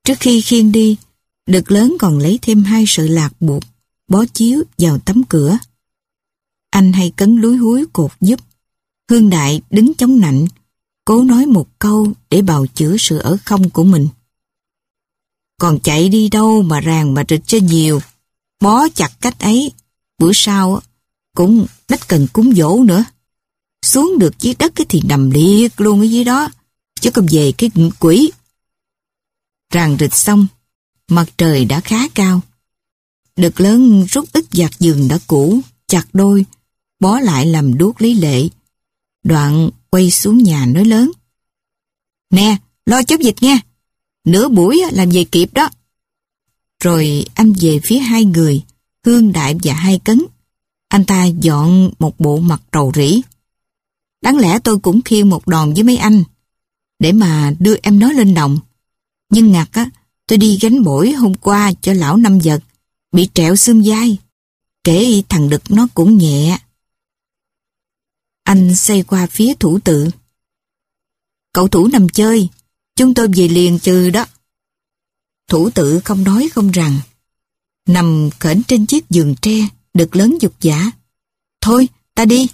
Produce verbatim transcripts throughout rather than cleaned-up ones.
Trước khi khiêng đi, Đực Lớn còn lấy thêm hai sợi lạc buộc, bó chiếu vào tấm cửa. Anh hay Cấn lúi húi cột giúp. Hương Đại đứng chống nạnh, cố nói một câu để bào chữa sự ở không của mình. Còn chạy đi đâu mà ràng mà rịch cho nhiều, bó chặt cách ấy, bữa sau cũng đách cần cúng dỗ nữa. Xuống được dưới đất thì nằm liệt luôn ở dưới đó, chứ không về cái quỷ. Ràng rịch xong, mặt trời đã khá cao. Đực Lớn rút ít giặt giường đã cũ, chặt đôi, bó lại làm đuốc lý lệ. Đoạn quay xuống nhà nói lớn. Nè, lo chớp dịch nha, nửa buổi làm về kịp đó. Rồi anh về phía hai người, Hương Đại và Hai Cấn. Anh ta dọn một bộ mặt rầu rĩ. Đáng lẽ tôi cũng khiêng một đòn với mấy anh, để mà đưa em nó lên đồng. Nhưng ngặt á, tôi đi gánh bổi hôm qua cho lão Năm Vật, bị trẹo xương vai. Kể thằng Đực nó cũng nhẹ. Anh xoay qua phía Thủ Tự. Cậu Thủ nằm chơi, chúng tôi về liền trừ đó. Thủ Tự không nói không rằng. Nằm khểnh trên chiếc giường tre, Đực Lớn giục giả. Thôi, ta đi.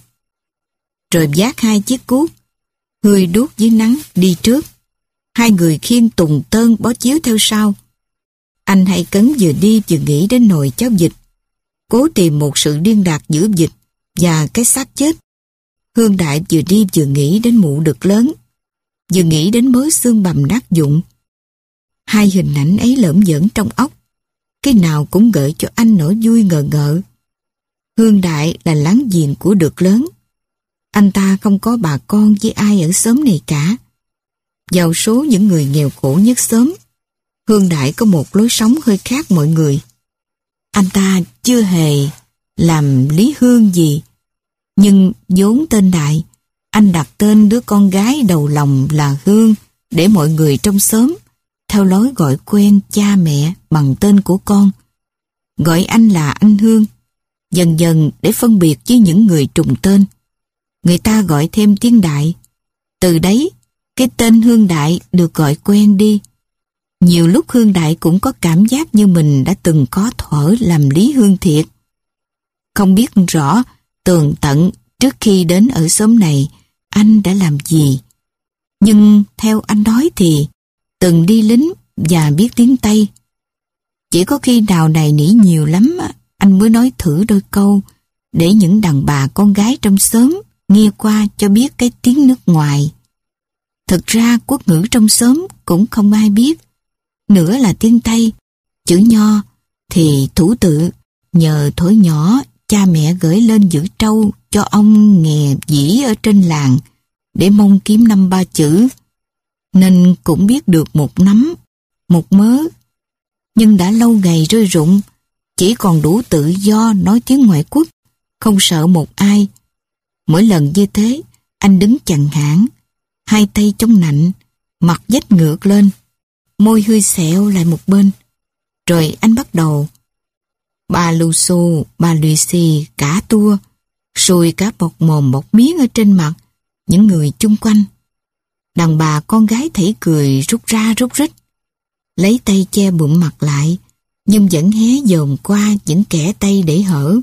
Rồi vác hai chiếc cuốc, hươi đuốc dưới nắng đi trước. Hai người khiêng tùng tơn bó chiếu theo sau. Anh Hai Cấn vừa đi vừa nghĩ đến nồi cháo vịt, cố tìm một sự điên đạt giữa vịt và cái xác chết. Hương Đại vừa đi vừa nghĩ đến mụ Đực Lớn, vừa nghĩ đến mớ xương bằm nát vụn. Hai hình ảnh ấy lởm giởn trong óc, cái nào cũng gợi cho anh nỗi vui ngờ ngợ. Hương Đại là láng giềng của Đực Lớn. Anh ta không có bà con với ai ở xóm này cả. Vào số những người nghèo khổ nhất xóm, Hương Đại có một lối sống hơi khác mọi người. Anh ta chưa hề làm Lý Hương gì, nhưng vốn tên Đại, anh đặt tên đứa con gái đầu lòng là Hương để mọi người trong xóm theo lối gọi quen cha mẹ bằng tên của con. Gọi anh là anh Hương, dần dần để phân biệt với những người trùng tên. Người ta gọi thêm tiếng Đại. Từ đấy, cái tên Hương Đại được gọi quen đi. Nhiều lúc Hương Đại cũng có cảm giác như mình đã từng có thuở làm Lý Hương thiệt. Không biết rõ tường tận trước khi đến ở xóm này anh đã làm gì. Nhưng theo anh nói thì từng đi lính và biết tiếng Tây. Chỉ có khi nào này nỉ nhiều lắm anh mới nói thử đôi câu để những đàn bà con gái trong xóm nghe qua cho biết cái tiếng nước ngoài. Thực ra quốc ngữ trong xóm cũng không ai biết. Nữa là tiếng Tây, chữ Nho thì Thủ Tự nhờ thổi nhỏ cha mẹ gửi lên giữ trâu cho ông nghè dĩ ở trên làng để mong kiếm năm ba chữ, nên cũng biết được một nắm, một mớ. Nhưng đã lâu ngày rơi rụng, chỉ còn đủ tự do nói tiếng ngoại quốc, không sợ một ai. Mỗi lần như thế, anh đứng chằn hãn, hai tay chống nạnh, mặt vết ngược lên, môi hơi xẹo lại một bên. Rồi anh bắt đầu ba lu xô, ba lùi xì, cả tua, sùi cả bọc mồm bọc miếng ở trên mặt những người chung quanh. Đàn bà con gái thảy cười rút ra rút rít, lấy tay che bụm mặt lại, nhưng vẫn hé dòm qua những kẽ tay để hở.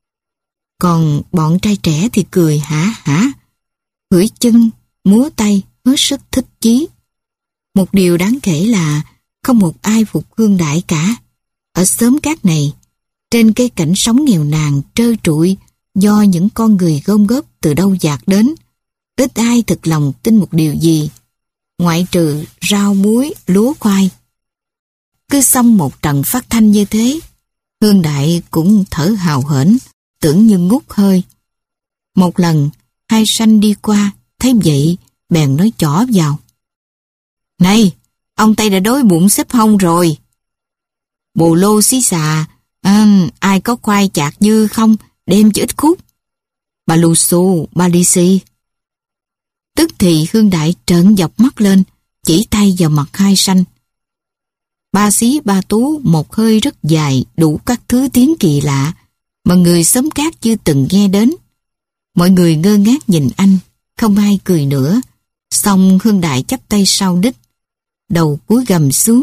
Còn bọn trai trẻ thì cười hả hả, hửi chân, múa tay, hết sức thích chí. Một điều đáng kể là không một ai phục Hương Đại cả. Ở xóm cát này, trên cái cảnh sống nghèo nàn trơ trụi do những con người gom góp từ đâu dạt đến, ít ai thực lòng tin một điều gì, ngoại trừ rau muối, lúa khoai. Cứ xong một trận phát thanh như thế, Hương Đại cũng thở hào hển, tưởng như ngút hơi. Một lần, Hai Sanh đi qua, thấy vậy, bèn nói chỏ vào. Này, ông Tây đã đói bụng xếp hông rồi. Bồ lô xí xà, à, ai có khoai chạc dư không, đem cho ít khúc. Bà lù xù, bà đi xì. Tức thì Hương Đại trợn dọc mắt lên, chỉ tay vào mặt Hai Sanh. Ba xí ba tú một hơi rất dài, đủ các thứ tiếng kỳ lạ mà người xóm cát chưa từng nghe đến. Mọi người ngơ ngác nhìn anh, không ai cười nữa. Xong Hương Đại chắp tay sau đít, đầu cúi gầm xuống,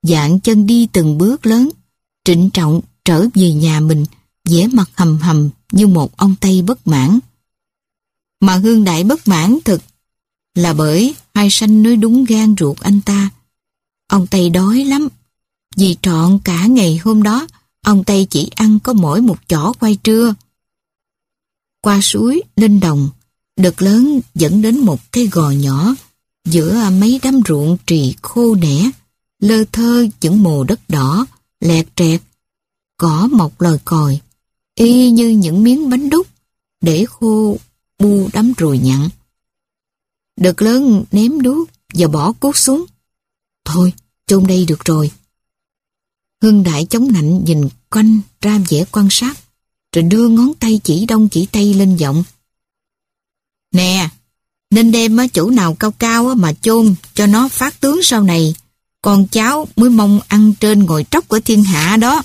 Dạn chân đi từng bước lớn, trịnh trọng trở về nhà mình, vẻ mặt hầm hầm như một ông Tây bất mãn. Mà Hương Đại bất mãn thực là bởi Hai Sanh nói đúng gan ruột anh ta. Ông Tây đói lắm, vì trọn cả ngày hôm đó ông Tây chỉ ăn có mỗi một chỏ khoai trưa. Qua suối, lên đồng, đợt lớn dẫn đến một cái gò nhỏ giữa mấy đám ruộng trì khô nẻ, lơ thơ những mồ đất đỏ, lẹt trẹt, cỏ mọc lòi còi, y như những miếng bánh đúc, để khô bu đám ruồi nhặn. Đợt lớn ném đuốc và bỏ cuốc xuống. Thôi, chôn đây được rồi. Hương Đại chống nạnh nhìn quanh ra vẻ quan sát, rồi đưa ngón tay chỉ đông chỉ tây lên giọng. Nè, nên đem chỗ nào cao cao mà chôn cho nó phát tướng sau này, con cháu mới mong ăn trên ngồi tróc ở thiên hạ đó.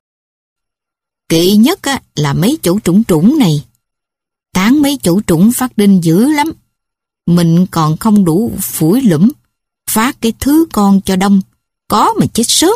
Kỵ nhất là mấy chỗ trũng trũng này. Tán mấy chỗ trũng phát đinh dữ lắm. Mình còn không đủ phủi lũm, phát cái thứ con cho đông, có mà chết sớm.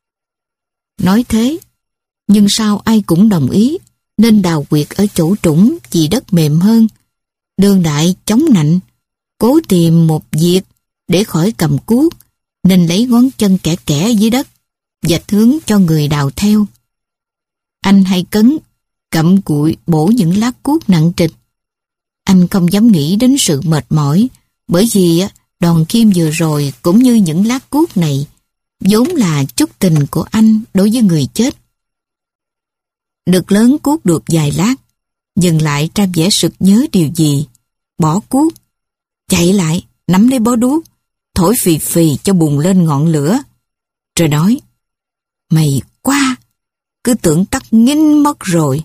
Nói thế, nhưng sao ai cũng đồng ý, nên đào quyệt ở chỗ trũng vì đất mềm hơn. Đương Đại chống nạnh, cố tìm một việc để khỏi cầm cuốc, nên lấy ngón chân kẻ kẻ dưới đất, vạch hướng cho người đào theo. Anh Hai Cấn cặm cụi bổ những lá cuốc nặng trịch. Anh không dám nghĩ đến sự mệt mỏi, bởi vì đòn kim vừa rồi cũng như những lá cuốc này vốn là chút tình của anh đối với người chết. Đợt lớn cuốc được vài lát, dừng lại ra vẻ sực nhớ điều gì, bỏ cuốc, chạy lại nắm lấy bó đuốc, thổi phì phì cho bùng lên ngọn lửa, rồi nói: Mày quá, cứ tưởng tắt nghinh mất rồi.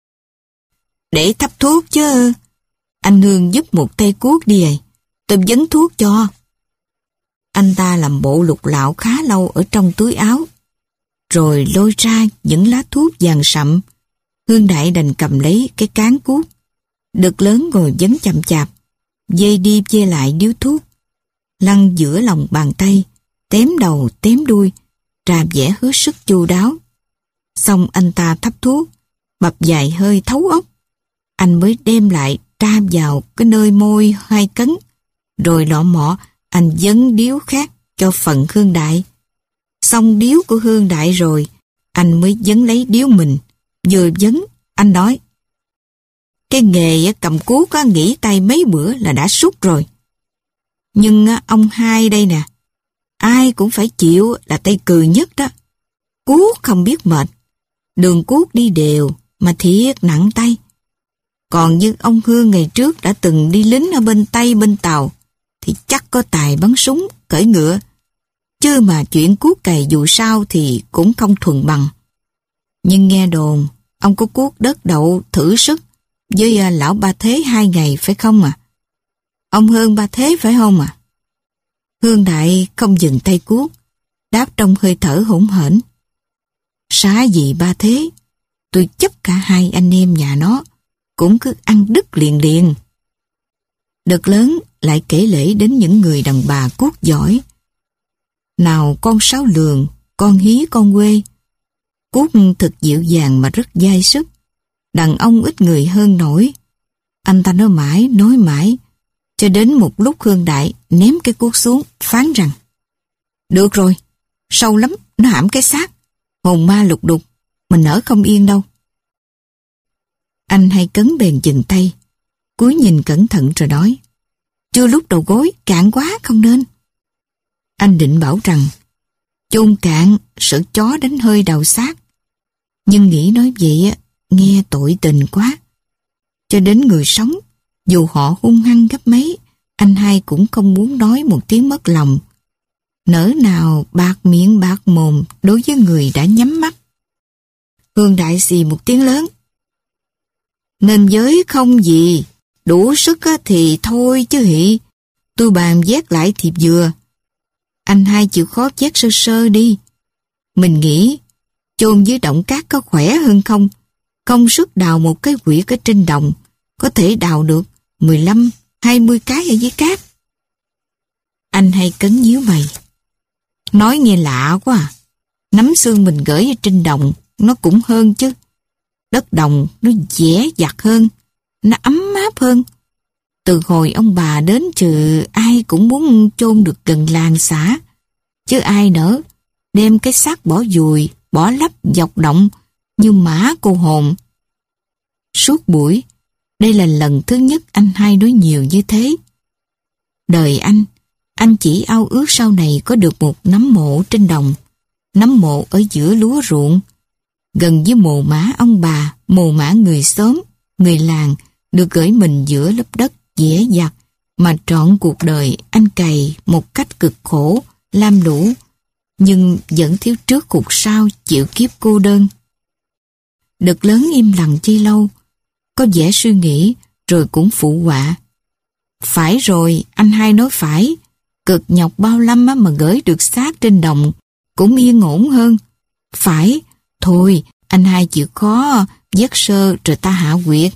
Để thắp thuốc chứ. Anh Hương giúp một tay cuốc đi à, tôi dấn thuốc cho. Anh ta làm bộ lục lạo khá lâu ở trong túi áo, rồi lôi ra những lá thuốc vàng sậm. Hương Đại đành cầm lấy cái cán cuốc. Đợt lớn ngồi dấn chậm chạp, dây đi dây lại điếu thuốc, lăn giữa lòng bàn tay, tém đầu tém đuôi, ra vẻ hết sức chu đáo. Xong anh ta thắp thuốc, bập vài hơi thấu ốc, anh mới đem lại tra vào cái nơi môi Hai Cấn, rồi lọ mọ anh dấn điếu khác cho phần Hương Đại. Xong điếu của Hương Đại rồi, anh mới dấn lấy điếu mình. Vừa dấn, anh nói: Cái nghề cầm cuốc nghỉ tay mấy bữa là đã sút rồi. Nhưng ông Hai đây nè, ai cũng phải chịu là tay cừ nhất đó. Cuốc không biết mệt, đường cuốc đi đều mà thiệt nặng tay. Còn như ông Hương ngày trước đã từng đi lính ở bên Tây bên Tàu, thì chắc có tài bắn súng, cưỡi ngựa. Chứ mà chuyện cuốc cày dù sao thì cũng không thuần bằng. Nhưng nghe đồn, ông có cuốc đất đậu thử sức với lão Ba Thế hai ngày phải không à? Ông hơn Ba Thế phải không à? Hương Đại không dừng tay cuốc, đáp trong hơi thở hỗn hển: Xá gì Ba Thế, tôi chấp cả hai anh em nhà nó, cũng cứ ăn đứt liền liền. Đợt lớn lại kể lể đến những người đàn bà cuốc giỏi. Nào con Sáu Lường, con Hí, con Quê. Cuốc thực dịu dàng mà rất dai sức. Đàn ông ít người hơn nổi. Anh ta nói mãi, nói mãi, cho đến một lúc Hương Đại ném cái cuốc xuống, phán rằng: Được rồi, sâu lắm, nó hãm cái xác, hồn ma lục đục, mình nở không yên đâu. Anh Hai Cấn bèn dừng tay, cúi nhìn cẩn thận rồi nói: Chưa lúc đầu gối, cạn quá không nên. Anh định bảo rằng chôn cạn sợ chó đánh hơi đào xác, nhưng nghĩ nói vậy nghe tội tình quá. Cho đến người sống, dù họ hung hăng gấp mấy, anh Hai cũng không muốn nói một tiếng mất lòng. Nỡ nào bạc miệng bạc mồm đối với người đã nhắm mắt. Hương Đại xì một tiếng lớn: Nên giới không gì, đủ sức thì thôi chứ hị, tôi bàn vét lại thì vừa. Anh Hai chịu khó vét sơ sơ đi. Mình nghĩ chôn dưới động cát có khỏe hơn không? Công sức đào một cái quyệt ở trên đồng, có thể đào được mười lăm, hai mươi cái ở dưới cát. Anh Hai Cấn nhíu mày: Nói nghe lạ quá à. Nắm xương mình gửi ở trên đồng, nó cũng hơn chứ. Đất đồng nó dẻ dặt hơn, nó ấm áp hơn. Từ hồi ông bà đến trừ ai cũng muốn chôn được gần làng xã. Chứ ai nỡ đem cái xác bỏ dùi, bỏ lấp dọc động như mã cô hồn. Suốt buổi, đây là lần thứ nhất anh hai nói nhiều như thế. Đời anh, anh chỉ ao ước sau này có được một nấm mộ trên đồng, nấm mộ ở giữa lúa ruộng, gần với mồ mả ông bà, mồ mả người xóm, người làng, được gửi mình giữa lớp đất dẻ dặt mà trọn cuộc đời anh cày một cách cực khổ, lam lũ, nhưng vẫn thiếu trước cục sau chịu kiếp cô đơn. Đực lớn im lặng chi lâu, có vẻ suy nghĩ rồi cũng phụ họa. Phải rồi, anh hai nói phải, cực nhọc bao năm mà gửi được xác trên đồng cũng yên ổn hơn. Phải, thôi, anh hai chịu khó vắt sơ rồi ta hạ quyệt.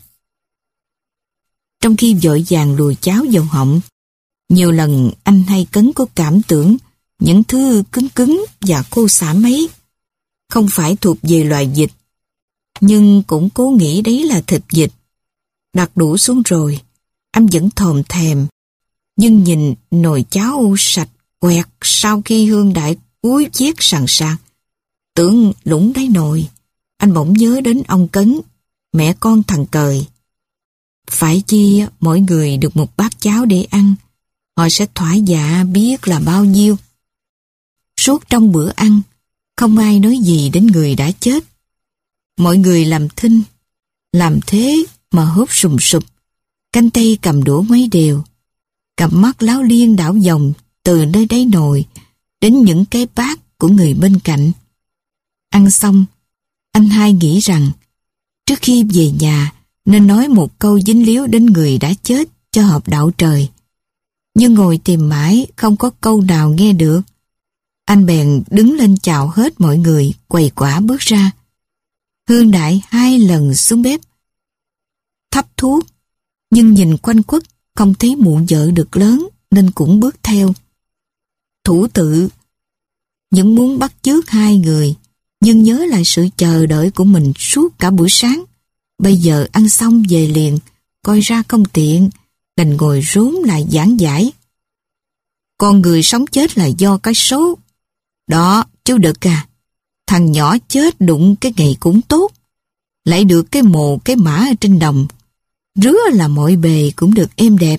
Trong khi vội vàng lùi cháo vào họng, nhiều lần anh hai cấn có cảm tưởng những thứ cứng cứng và khô xảm ấy không phải thuộc về loài vịt, nhưng cũng cố nghĩ đấy là thịt vịt. Đặt đũa xuống rồi, anh vẫn thòm thèm, nhưng nhìn nồi cháo sạch quẹt sau khi Hương Đại cúi chiếc sàn sàn, tưởng lũng đáy nồi, anh bỗng nhớ đến ông Cấn, mẹ con thằng Cời. Phải chi mỗi người được một bát cháo để ăn, họ sẽ thỏa dạ biết là bao nhiêu. Suốt trong bữa ăn, không ai nói gì đến người đã chết. Mọi người làm thinh, làm thế mà húp sùm sụp, canh tay cầm đũa ngoáy đều, cặp mắt láo liên đảo vòng từ nơi đáy nồi đến những cái bát của người bên cạnh. Ăn xong, anh hai nghĩ rằng trước khi về nhà nên nói một câu dính líu đến người đã chết cho hợp đạo trời. Nhưng ngồi tìm mãi không có câu nào nghe được. Anh bèn đứng lên chào hết mọi người, quầy quả bước ra. Hương Đại hai lần xuống bếp thắp thuốc, nhưng nhìn quanh quất không thấy mụ vợ được lớn nên cũng bước theo. Thủ Tự những muốn bắt chước hai người, nhưng nhớ lại sự chờ đợi của mình suốt cả buổi sáng. Bây giờ ăn xong về liền, coi ra không tiện, đành ngồi rốn lại giảng giải. Con người sống chết là do cái số. Đó, chú Đực à, thằng nhỏ chết đụng cái ngày cũng tốt, lại được cái mồ cái mã ở trên đồng, rứa là mọi bề cũng được êm đẹp.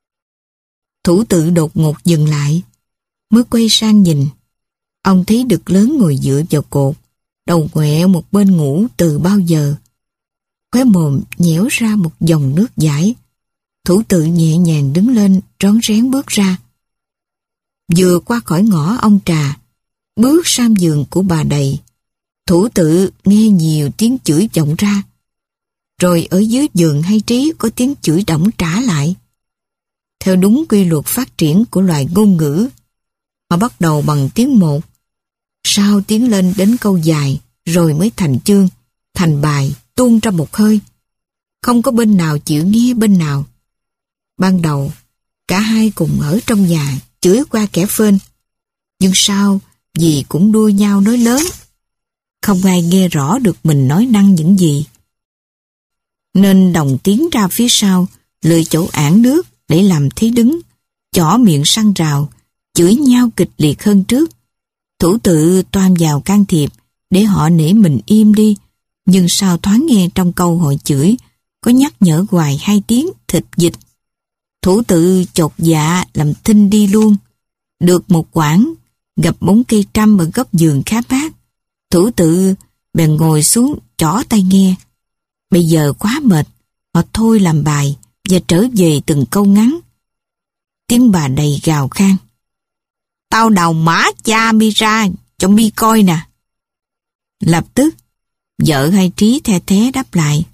Thủ Tự đột ngột dừng lại, mới quay sang nhìn. Ông thấy Đực lớn ngồi dựa vào cột, đầu ngoẹo một bên ngủ từ bao giờ. Khóe mồm nhẽo ra một dòng nước dãi. Thủ Tự nhẹ nhàng đứng lên, rón rén bước ra. Vừa qua khỏi ngõ ông Trà, bước sang giường của bà Đầy, Thủ Tự nghe nhiều tiếng chửi vọng ra. Rồi ở dưới giường hay Trí có tiếng chửi đổng trả lại. Theo đúng quy luật phát triển của loài ngôn ngữ, họ bắt đầu bằng tiếng một, sau tiến lên đến câu dài, rồi mới thành chương, thành bài, tuôn ra một hơi. Không có bên nào chịu nghe bên nào. Ban đầu, cả hai cùng ở trong nhà chửi qua kẻ phên. Nhưng sau, vì cũng đua nhau nói lớn, không ai nghe rõ được mình nói năng những gì. Nên đồng tiến ra phía sau, lựa chỗ ảng nước để làm thế đứng, chỏ miệng săn rào, chửi nhau kịch liệt hơn trước. Thủ Tự toan vào can thiệp để họ nể mình im đi, nhưng sao thoáng nghe trong câu họ chửi có nhắc nhở hoài hai tiếng thịt vịt. Thủ Tự chột dạ làm thinh đi luôn. Được một quãng, gặp bóng cây trăm ở góc giường khá mát, Thủ Tự bèn ngồi xuống chỏ tay nghe. Bây giờ quá mệt, họ thôi làm bài và trở về từng câu ngắn. Tiếng bà Đầy gào khan. Tao đào mã cha mi ra cho mi coi nè. Lập tức, vợ hai Trí the thé đáp lại.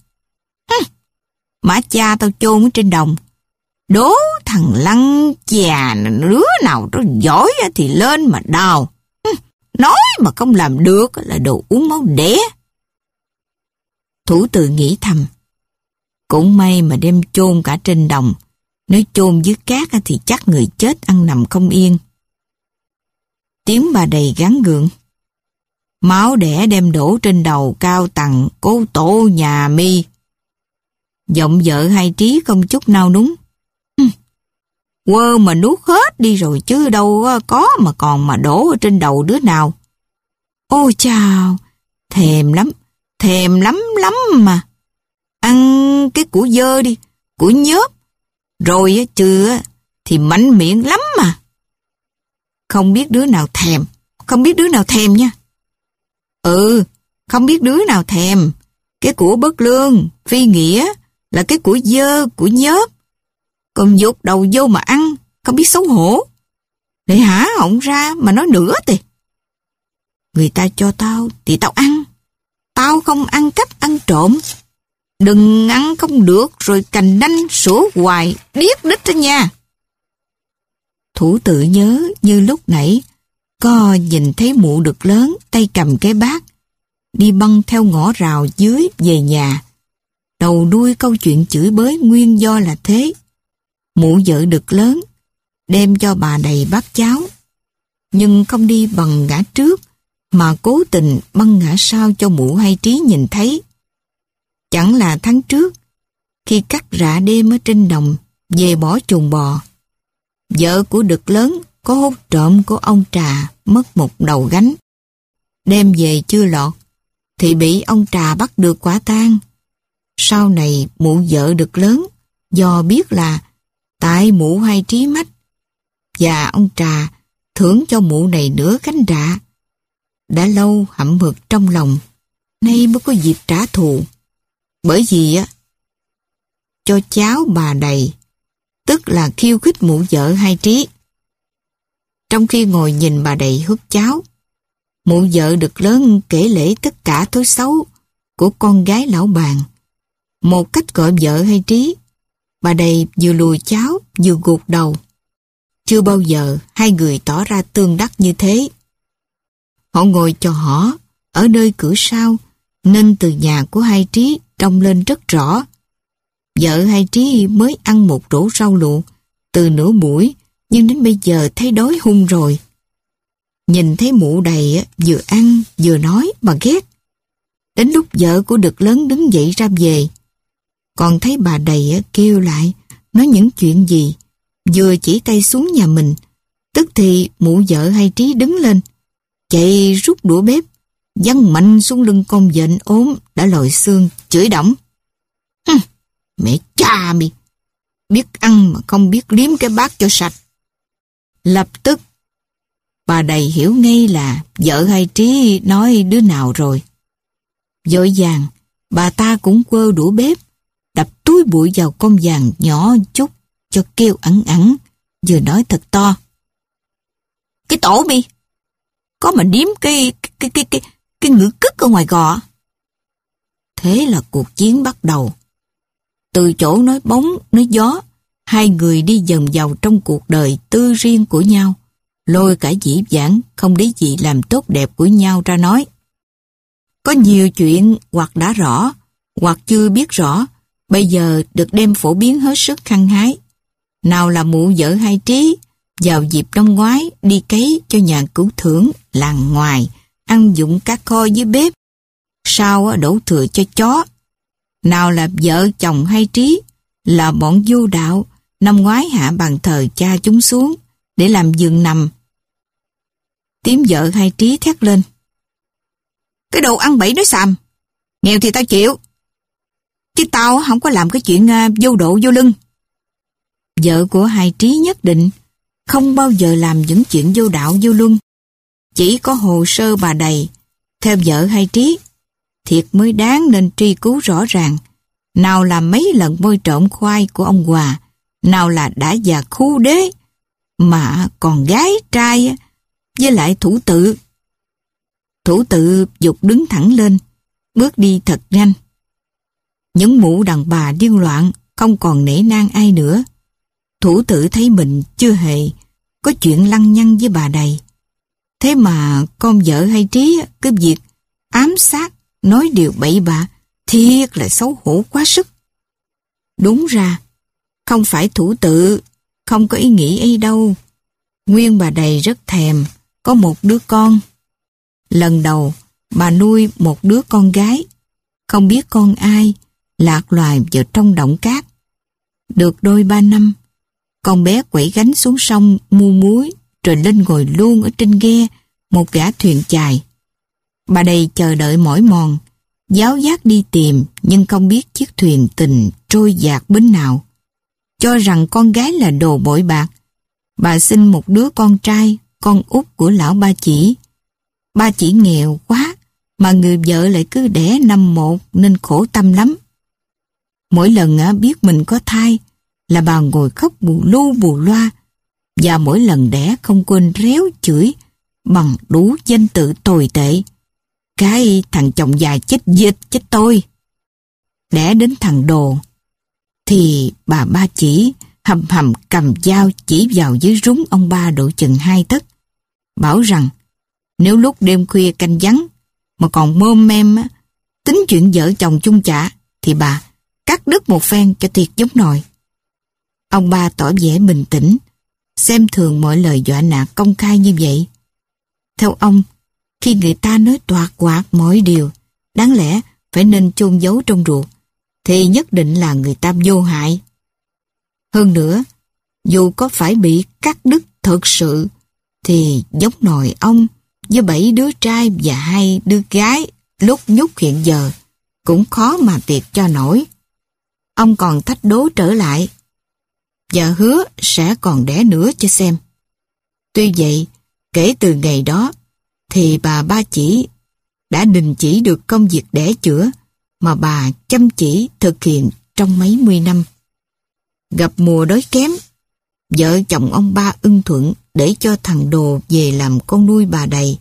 Mã cha tao chôn ở trên đồng. Đố thằng Lăng chà đứa nào nó giỏi thì lên mà đào. Nói mà không làm được là đồ uống máu đẻ. Thủ Tự nghĩ thầm. Cũng may mà đem chôn cả trên đồng. Nếu chôn dưới cát thì chắc người chết ăn nằm không yên. Tiếng bà đầy gắn gượng. Máu đẻ đem đổ trên đầu Cao Tằng, cố tổ nhà mi. Giọng vợ Hai Trí không chút nao núng. Quơ mà nuốt hết đi rồi chứ đâu có mà còn mà đổ ở trên đầu đứa nào. Ôi chào, thèm lắm, thèm lắm lắm mà. Ăn cái củ dơ đi, củ nhớp. Rồi chưa thì mạnh miệng lắm mà. Không biết đứa nào thèm, không biết đứa nào thèm nha. Ừ, không biết đứa nào thèm. Cái của bất lương, phi nghĩa là cái của dơ, của nhớp. Còn dột đầu vô mà ăn, không biết xấu hổ. Để hả họng ra mà nói nữa thì. Người ta cho tao thì tao ăn. Tao không ăn cắp ăn trộm. Đừng ăn không được rồi cành đanh sủa hoài, điếc đít đó nha. Thủ tự nhớ như lúc nãy, có nhìn thấy mụ Đực Lớn tay cầm cái bát, đi băng theo ngõ rào dưới về nhà. Đầu đuôi câu chuyện chửi bới nguyên do là thế. Mụ vợ Đực Lớn đem cho bà đầy bát cháo, nhưng không đi bằng ngã trước, mà cố tình băng ngã sau cho mụ Hai Trí nhìn thấy. Chẳng là tháng trước, khi cắt rạ đêm ở trên đồng, về bỏ chuồng bò, vợ của Đực Lớn có hút trộm của ông Trà mất một đầu gánh. Đem về chưa lọt, thì bị ông Trà bắt được quả tang. Sau này mụ vợ Đực Lớn do biết là tại mụ Hai Trí mách, và ông Trà thưởng cho mụ này nửa gánh rạ. Đã lâu hậm hực trong lòng, nay mới có dịp trả thù. Bởi vì á, cho cháu bà đầy, tức là khiêu khích mụ vợ Hai Trí. Trong khi ngồi nhìn bà đầy húp cháo, mụ vợ Đực Lớn kể lể tất cả thói xấu của con gái lão bàn. Một cách gọi vợ Hai Trí, bà đầy vừa lùi cháo vừa gục đầu. Chưa bao giờ hai người tỏ ra tương đắc như thế. Họ ngồi cho họ ở nơi cửa sau, nên từ nhà của Hai Trí trông lên rất rõ. Vợ Hai Trí mới ăn một rổ rau luộc từ nửa buổi, nhưng đến bây giờ thấy đói hung rồi. Nhìn thấy mụ đầy vừa ăn vừa nói mà ghét. Đến lúc vợ của Đực Lớn đứng dậy ra về, còn thấy bà đầy kêu lại nói những chuyện gì, vừa chỉ tay xuống nhà mình, tức thì mụ vợ Hai Trí đứng lên, chạy rút đũa bếp, văng mạnh xuống lưng con vện ốm đã lòi xương, chửi đổng. Hừm, mẹ cha mi, biết ăn mà không biết liếm cái bát cho sạch. Lập tức, bà đầy hiểu ngay là vợ Hai Trí nói đứa nào rồi. Vội vàng, bà ta cũng quơ đũa bếp, đập túi bụi vào con vàng nhỏ chút cho kêu ẵn ẵn, vừa nói thật to. Cái tổ mi, có mà điếm cái cái cái cái cái ngữ cứt ở ngoài gò. Thế là cuộc chiến bắt đầu. Từ chỗ nói bóng, nói gió, hai người đi dần vào trong cuộc đời tư riêng của nhau, lôi cả dĩ vãng không để gì làm tốt đẹp của nhau ra nói. Có nhiều chuyện hoặc đã rõ, hoặc chưa biết rõ, bây giờ được đem phổ biến hết sức hăng hái. Nào là mụ vợ Hai Trí vào dịp năm ngoái đi cấy cho nhà cửu thưởng làng ngoài, ăn dụng cá kho dưới bếp, sau đổ thừa cho chó. Nào là vợ chồng Hai Trí là bọn vô đạo, năm ngoái hạ bàn thờ cha chúng xuống để làm giường nằm. Tiếng vợ Hai Trí thét lên. Cái đồ ăn bậy nói xàm, nghèo thì tao chịu, chứ tao không có làm cái chuyện uh, vô độ vô lưng. Vợ của Hai Trí nhất định không bao giờ làm những chuyện vô đạo vô luân. Chỉ có hồ sơ bà đầy, theo vợ Hai Trí, thiệt mới đáng nên truy cứu rõ ràng. Nào là mấy lần môi trộm khoai của ông Hòa, nào là đã già khu đế, mà còn gái trai với lại thủ tự. Thủ tự dục đứng thẳng lên, bước đi thật nhanh. Những mụ đàn bà điên loạn không còn nể nang ai nữa. Thủ tự thấy mình chưa hề có chuyện lăng nhăng với bà đầy. Thế mà con vợ Hai Trí cái việc ám sát, nói điều bậy bạ, thiệt là xấu hổ quá sức. Đúng ra, không phải thủ tự, không có ý nghĩ ấy đâu. Nguyên bà đầy rất thèm, có một đứa con. Lần đầu, bà nuôi một đứa con gái, không biết con ai, lạc loài vào trong động cát. Được đôi ba năm, con bé quẩy gánh xuống sông mua muối, rồi lên ngồi luôn ở trên ghe một gã thuyền chài. Bà đây chờ đợi mỏi mòn, giáo giác đi tìm, nhưng không biết chiếc thuyền tình trôi dạt bến nào. Cho rằng con gái là đồ bội bạc, bà sinh một đứa con trai, con út của lão ba chỉ. Ba chỉ nghèo quá, mà người vợ lại cứ đẻ năm một nên khổ tâm lắm. Mỗi lần biết mình có thai là bà ngồi khóc bù lu bù loa, và mỗi lần đẻ không quên réo chửi bằng đủ danh tự tồi tệ. Cái thằng chồng già chết dịch chết tôi. Đẻ đến thằng Đồ thì bà ba chỉ hầm hầm cầm dao chỉ vào dưới rúng ông ba độ chừng hai tấc, bảo rằng nếu lúc đêm khuya canh vắng mà còn môm mem á, tính chuyện vợ chồng chung chạ, thì bà cắt đứt một phen cho thiệt giống nồi. Ông ba tỏ vẻ bình tĩnh, xem thường mọi lời dọa nạt công khai như vậy. Theo ông, khi người ta nói toạc quạc mọi điều, đáng lẽ phải nên chôn giấu trong ruột, thì nhất định là người ta vô hại. Hơn nữa, dù có phải bị cắt đứt thật sự, thì giống nồi ông với bảy đứa trai và hai đứa gái lúc nhúc hiện giờ cũng khó mà tiệc cho nổi. Ông còn thách đố trở lại và hứa sẽ còn đẻ nữa cho xem. Tuy vậy, kể từ ngày đó thì bà ba chỉ đã đình chỉ được công việc đẻ chữa mà bà chăm chỉ thực hiện trong mấy mươi năm. Gặp mùa đói kém, vợ chồng ông ba ưng thuận để cho thằng Đồ về làm con nuôi bà đầy.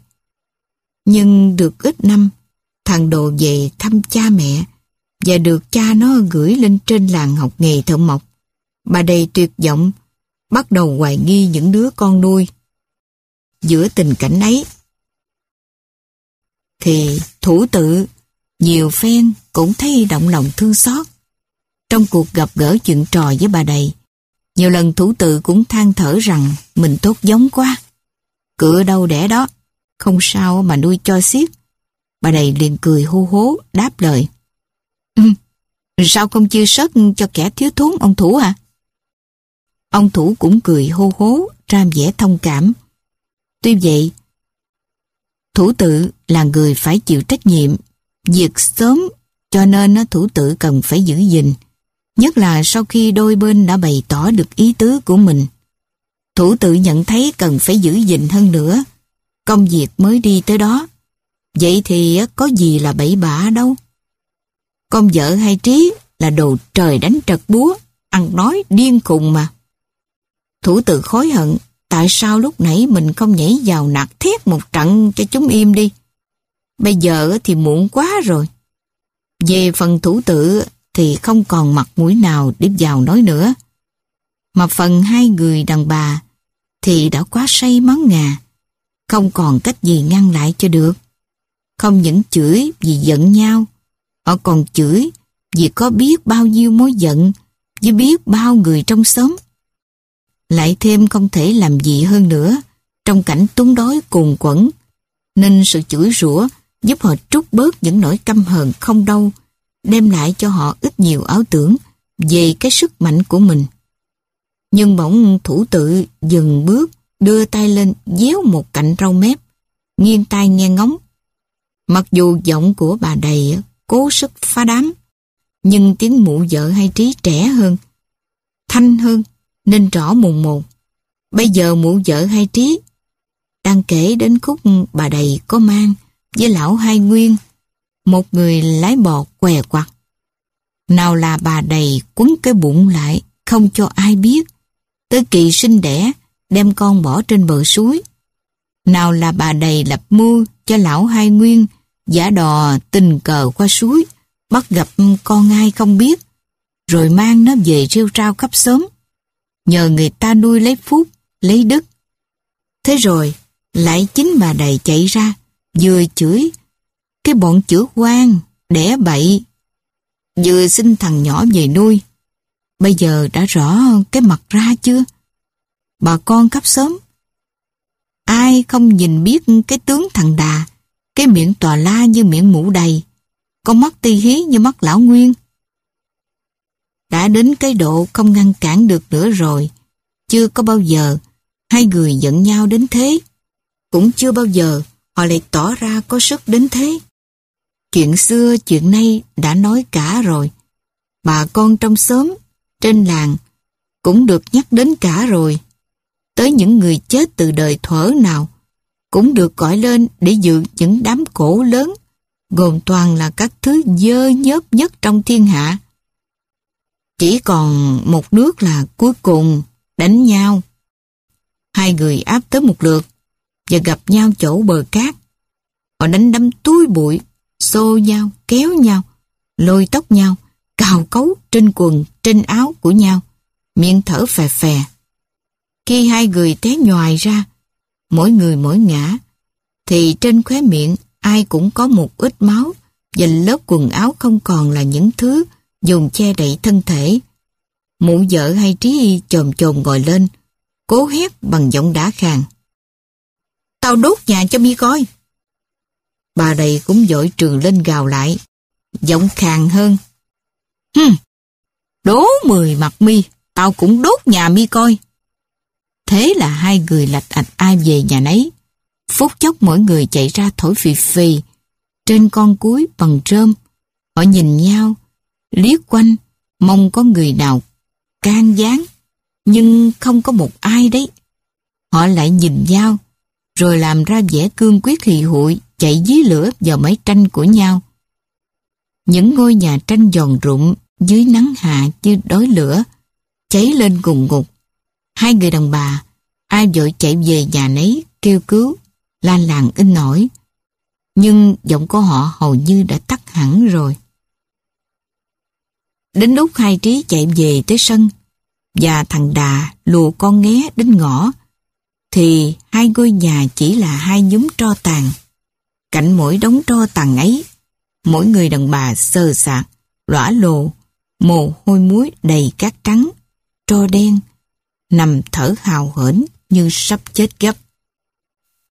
Nhưng được ít năm, thằng Đồ về thăm cha mẹ và được cha nó gửi lên trên làng học nghề thợ mộc. Bà đầy tuyệt vọng, bắt đầu hoài nghi những đứa con nuôi. Giữa tình cảnh ấy, thì thủ tự nhiều phen cũng thấy động lòng thương xót. Trong cuộc gặp gỡ chuyện trò với bà đầy, nhiều lần thủ tự cũng than thở rằng mình tốt giống quá. Cựa đâu đẻ đó, không sao mà nuôi cho xiết. Bà đầy liền cười hô hố đáp lời: ừ, sao không chia sớt cho kẻ thiếu thốn ông Thủ à? Ông Thủ cũng cười hô hố ra vẻ thông cảm. Tuy vậy, thủ tự là người phải chịu trách nhiệm việc sớm, cho nên thủ tự cần phải giữ gìn, nhất là sau khi đôi bên đã bày tỏ được ý tứ của mình. Thủ tự nhận thấy cần phải giữ gìn hơn nữa, công việc mới đi tới đó. Vậy thì có gì là bậy bạ đâu. Con vợ hay Trí là đồ trời đánh trật búa, ăn nói điên khùng mà. Thủ tự hối hận, tại sao lúc nãy mình không nhảy vào nạt thét một trận cho chúng im đi. Bây giờ thì muộn quá rồi. Về phần thủ tự thì không còn mặt mũi nào để vào nói nữa. Mà phần hai người đàn bà thì đã quá say món ngà, không còn cách gì ngăn lại cho được. Không những chửi vì giận nhau, họ còn chửi vì có biết bao nhiêu mối giận với biết bao người trong xóm. Lại thêm không thể làm gì hơn nữa trong cảnh túng đói cuồn quẫn, nên sự chửi rủa giúp họ trút bớt những nỗi căm hờn không đâu, đem lại cho họ ít nhiều ảo tưởng về cái sức mạnh của mình. Nhưng bỗng thủ tự dừng bước, đưa tay lên déo một cạnh rau mép, nghiêng tai nghe ngóng. Mặc dù giọng của bà đầy cố sức phá đám, nhưng tiếng mụ vợ hay Trí trẻ hơn, thanh hơn, nên rõ mồn một. Bây giờ mụ vợ hay Trí đang kể đến khúc bà đầy có mang với lão Hai Nguyên, một người lái bò què quặt. Nào là bà đầy quấn cái bụng lại, không cho ai biết, tới kỳ sinh đẻ đem con bỏ trên bờ suối. Nào là bà đầy lập mưu cho lão Hai Nguyên giả đò tình cờ qua suối, bắt gặp con ai không biết, rồi mang nó về rêu rao khắp xóm, nhờ người ta nuôi lấy phúc, lấy đức. Thế rồi lại chính bà đầy chạy ra, vừa chửi cái bọn chữa quan đẻ bậy, vừa xin thằng nhỏ về nuôi. Bây giờ đã rõ cái mặt ra chưa? Bà con khắp xóm Ai không nhìn biết cái tướng thằng Đà, cái miệng tòa la như miệng mũ đầy, con mắt ti hí như mắt lão Nguyên. Đã đến cái độ không ngăn cản được nữa rồi, chưa có bao giờ hai người giận nhau đến thế, cũng chưa bao giờ họ lại tỏ ra có sức đến thế. Chuyện xưa chuyện nay đã nói cả rồi, bà con trong xóm, trên làng cũng được nhắc đến cả rồi. Tới những người chết từ đời thuở nào cũng được gọi lên để dự những đám cổ lớn, gồm toàn là các thứ dơ nhớp nhất trong thiên hạ. Chỉ còn một nước là cuối cùng đánh nhau. Hai người áp tới một lượt và gặp nhau chỗ bờ cát. Họ đánh đấm túi bụi, xô nhau, kéo nhau, lôi tóc nhau, cào cấu trên quần, trên áo của nhau, miệng thở phè phè. Khi hai người té nhoài ra, mỗi người mỗi ngã, thì trên khóe miệng ai cũng có một ít máu và lớp quần áo không còn là những thứ dùng che đậy thân thể. Mụ vợ hay Trí Y chồm chồm ngồi lên, cố hét bằng giọng đã khàn: "Tao đốt nhà cho mi coi." Bà đầy cũng vội trường lên gào lại, giọng khàn hơn: "Hừm, đố mười mặt mi, tao cũng đốt nhà mi coi." Thế là hai người lạch ạch ai về nhà nấy. Phút chốc mỗi người chạy ra thổi phì phì trên con cúi bằng rơm. Họ nhìn nhau, liếc quanh, mong có người nào can gián, nhưng không có một ai đấy. Họ lại nhìn nhau, rồi làm ra vẻ cương quyết hì hụi, chạy dí lửa vào máy tranh của nhau. Những ngôi nhà tranh giòn rụm dưới nắng hạ như đói lửa, cháy lên ngùn ngụt. Hai người đàn bà, ai vội chạy về nhà nấy, kêu cứu, la làng in ỏi. Nhưng giọng của họ hầu như đã tắt hẳn rồi. Đến lúc hai Trí chạy về tới sân, và thằng Đà lùa con nghé đến ngõ, thì hai ngôi nhà chỉ là hai nhúm tro tàn. Cạnh mỗi đống tro tàn ấy, mỗi người đàn bà sờ sạc, lõa lồ, mồ hôi muối đầy cát trắng, tro đen, nằm thở hào hển như sắp chết gấp.